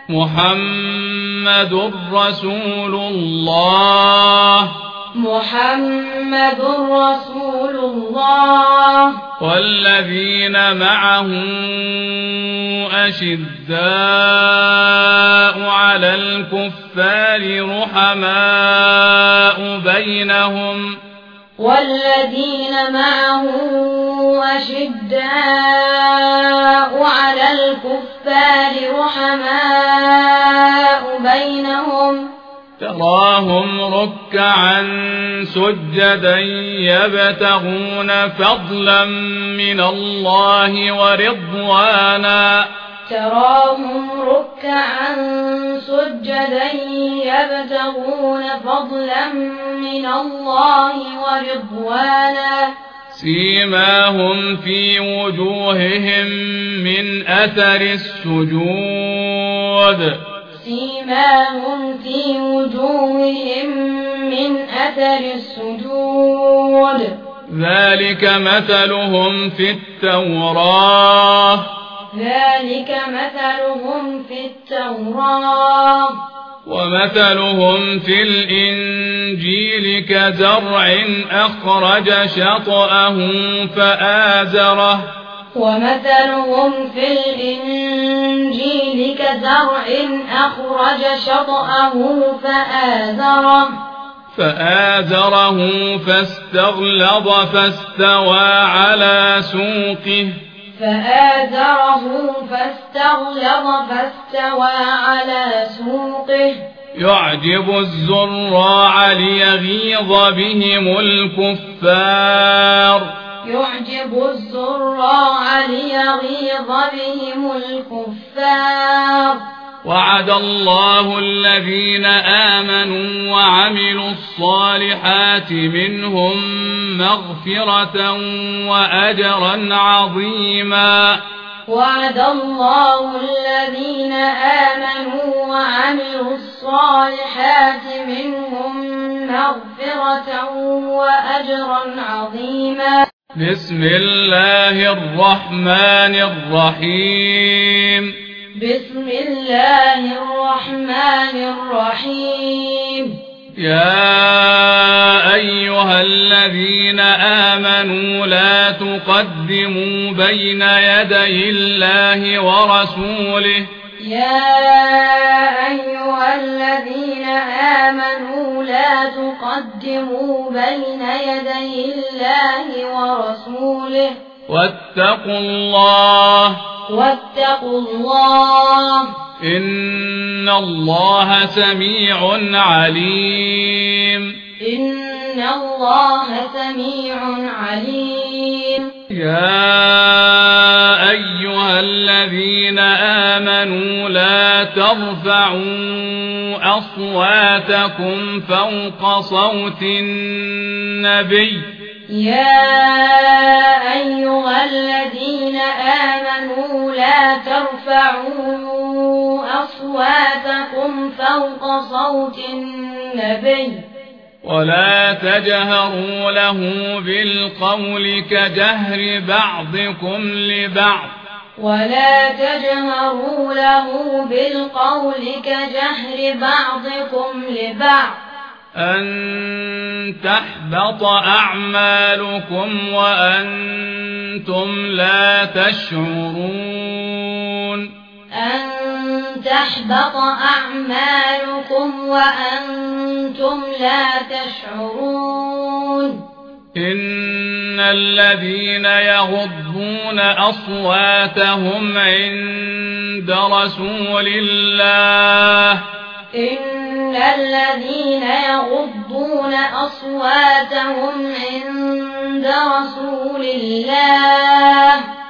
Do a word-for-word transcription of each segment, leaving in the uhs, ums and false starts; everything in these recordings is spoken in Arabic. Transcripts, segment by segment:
محمد رسول الله محمد رسول الله والذين معه أشداء على الكفار رحماء بينهم والذين معه أشداء على الكفار رحماء بينهم تراهم ركعا سجدا يبتغون فضلا من الله ورضوانا تراهم ركعا سجدا يبتغون فضلا من الله ورضوانا سيماهم في وجوههم من أثر السجود سيماهم في وجوههم من أثر السجود ذلك مثلهم في التوراة ذلك مثلهم في التوراة ومثلهم في الإنجيل كزرع أخرج شطأه فآزره ومثلهم في الإنجيل كزرع أخرج شطأه فآزره فآزره فاستغلظ فاستوى على سوقه فآزره فاستغلظ فاستوى على سوقه يعجب الزراع ليغيظ بهم الكفار يعجب الزراع ليغيظ بهم الكفار وعد الله الذين آمنوا وعملوا الصالحات منهم مغفرة وأجرا عظيما وعد الله الذين آمنوا وعملوا الصالحات منهم مغفرة وأجرا عظيما بسم الله الرحمن الرحيم بسم الله الرحمن الرحيم يا أيها الذين آمنوا لا تقدموا بين يدي الله ورسوله يا أيها الذين آمنوا لا تقدموا بين يدي الله ورسوله واتقوا الله واتقوا الله إن الله سميع عليم إن الله سميع عليم يا أيها الذين آمنوا لا ترفعوا أصواتكم فوق صوت النبي يا أيها الذين آمنوا لا ترفعوا أصواتكم فوق صوت النبي ولا تجهروا له بالقول كجهر بعضكم لبعض ولا تجهروا له بالقول كجهر بعضكم لبعض أن تحبط أعمالكم وأنتم لا تشعرون أن تحبط أعمالكم وأنتم لا تشعرون إن الذين يغضون أصواتهم عند رسول الله إن الذين يغضون أصواتهم عند رسول الله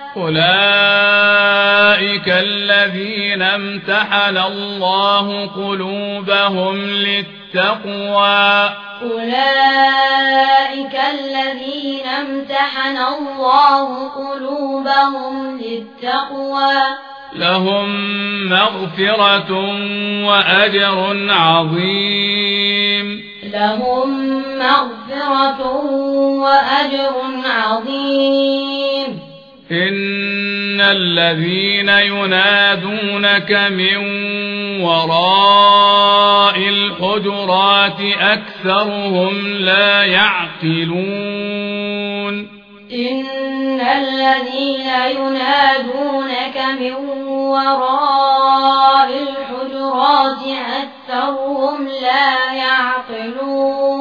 أولئك الذين امتحن الله قلوبهم للتقوى أولئك الذين امتحن الله قلوبهم للتقوى لهم مغفرة وأجر عظيم لهم مغفرة وأجر عظيم إن الذين ينادونك من وراء الحجرات أكثرهم لا يعقلون إن الذين ينادونك من وراء الحجرات أكثرهم لا يعقلون